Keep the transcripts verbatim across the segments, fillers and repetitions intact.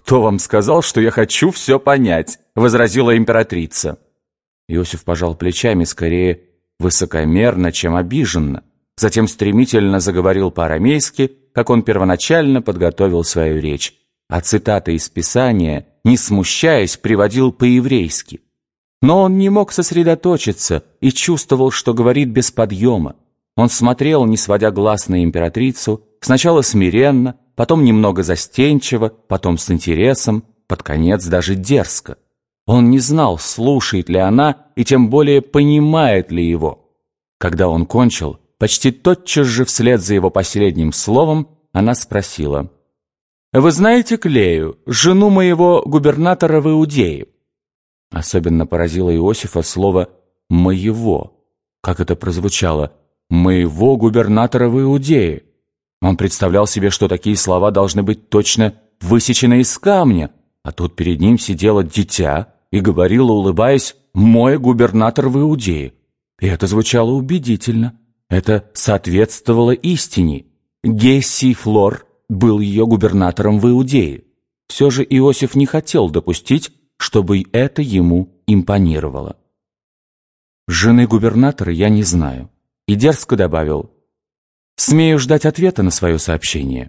«Кто вам сказал, что я хочу все понять?» — возразила императрица. Иосиф пожал плечами, скорее высокомерно, чем обиженно. Затем стремительно заговорил по-арамейски, как он первоначально подготовил свою речь, а цитаты из Писания, не смущаясь, приводил по-еврейски. Но он не мог сосредоточиться и чувствовал, что говорит без подъема. Он смотрел, не сводя глаз на императрицу, сначала смиренно, потом немного застенчиво, потом с интересом, под конец даже дерзко. Он не знал, слушает ли она и тем более понимает ли его. Когда он кончил, почти тотчас же вслед за его последним словом она спросила: «Вы знаете Клею, жену моего губернатора в Иудее?» Особенно поразило Иосифа слово «моего». Как это прозвучало «моего губернатора в Иудее». Он представлял себе, что такие слова должны быть точно высечены из камня, а тут перед ним сидело дитя и говорила, улыбаясь, «мой губернатор в Иудее». И это звучало убедительно. Это соответствовало истине. Гессий Флор был ее губернатором в Иудее. Все же Иосиф не хотел допустить, чтобы это ему импонировало. «Жены губернатора я не знаю». И дерзко добавил: «Смею ждать ответа на свое сообщение».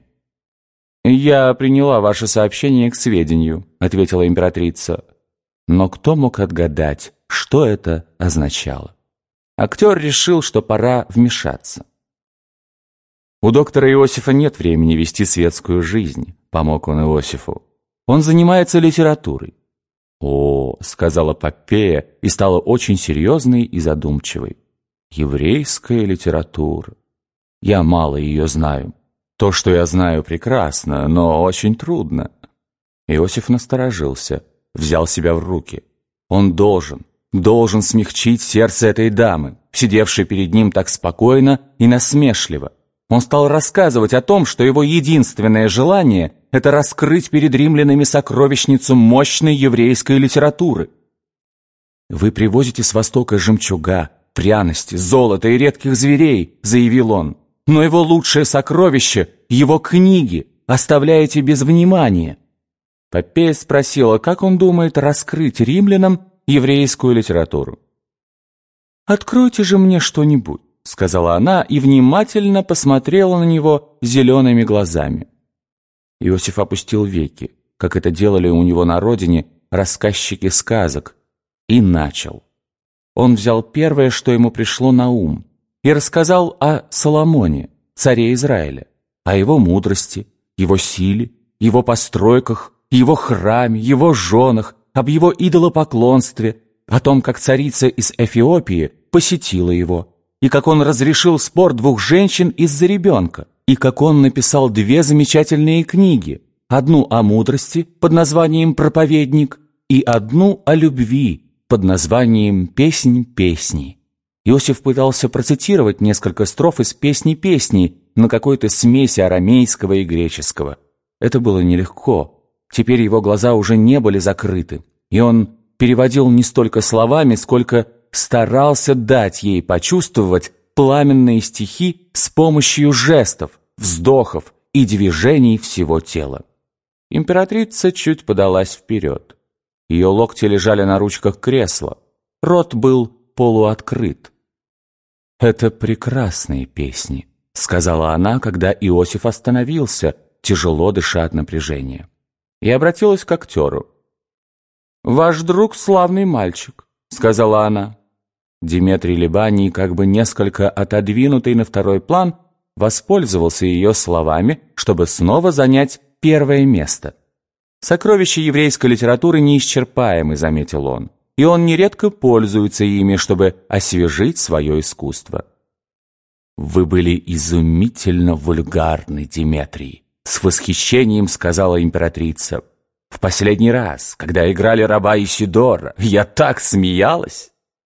«Я приняла ваше сообщение к сведению», — ответила императрица. Но кто мог отгадать, что это означало? Актер решил, что пора вмешаться. «У доктора Иосифа нет времени вести светскую жизнь», — помог он Иосифу. «Он занимается литературой». «О», — сказала Поппея и стала очень серьезной и задумчивой. «Еврейская литература. Я мало ее знаю. То, что я знаю, прекрасно, но очень трудно». Иосиф насторожился, взял себя в руки. Он должен, должен смягчить сердце этой дамы, сидевшей перед ним так спокойно и насмешливо. Он стал рассказывать о том, что его единственное желание — это раскрыть перед римлянами сокровищницу мощной еврейской литературы. «Вы привозите с Востока жемчуга, пряности, золото и редких зверей», — заявил он. «Но его лучшее сокровище — его книги оставляете без внимания». Поппея спросила, как он думает раскрыть римлянам еврейскую литературу. «Откройте же мне что-нибудь», — сказала она и внимательно посмотрела на него зелеными глазами. Иосиф опустил веки, как это делали у него на родине рассказчики сказок, и начал. Он взял первое, что ему пришло на ум, и рассказал о Соломоне, царе Израиля, о его мудрости, его силе, его постройках, его храме, его женах, об его идолопоклонстве, о том, как царица из Эфиопии посетила его, и как он разрешил спор двух женщин из-за ребенка, и как он написал две замечательные книги, одну о мудрости под названием «Проповедник» и одну о любви под названием «Песнь песней». Иосиф пытался процитировать несколько строф из «Песни песней» на какой-то смеси арамейского и греческого. Это было нелегко. Теперь его глаза уже не были закрыты, и он переводил не столько словами, сколько старался дать ей почувствовать пламенные стихи с помощью жестов, вздохов и движений всего тела. Императрица чуть подалась вперед. Ее локти лежали на ручках кресла, рот был полуоткрыт. «Это прекрасные песни», — сказала она, когда Иосиф остановился, тяжело дыша от напряжения, и обратилась к актеру. «Ваш друг славный мальчик», — сказала она. Диметрий Либаний, как бы несколько отодвинутый на второй план, воспользовался ее словами, чтобы снова занять первое место. «Сокровища еврейской литературы неисчерпаемы», — заметил он, «и он нередко пользуется ими, чтобы освежить свое искусство». «Вы были изумительно вульгарны, Диметрий», — с восхищением сказала императрица. «В последний раз, когда играли раба Исидора, я так смеялась».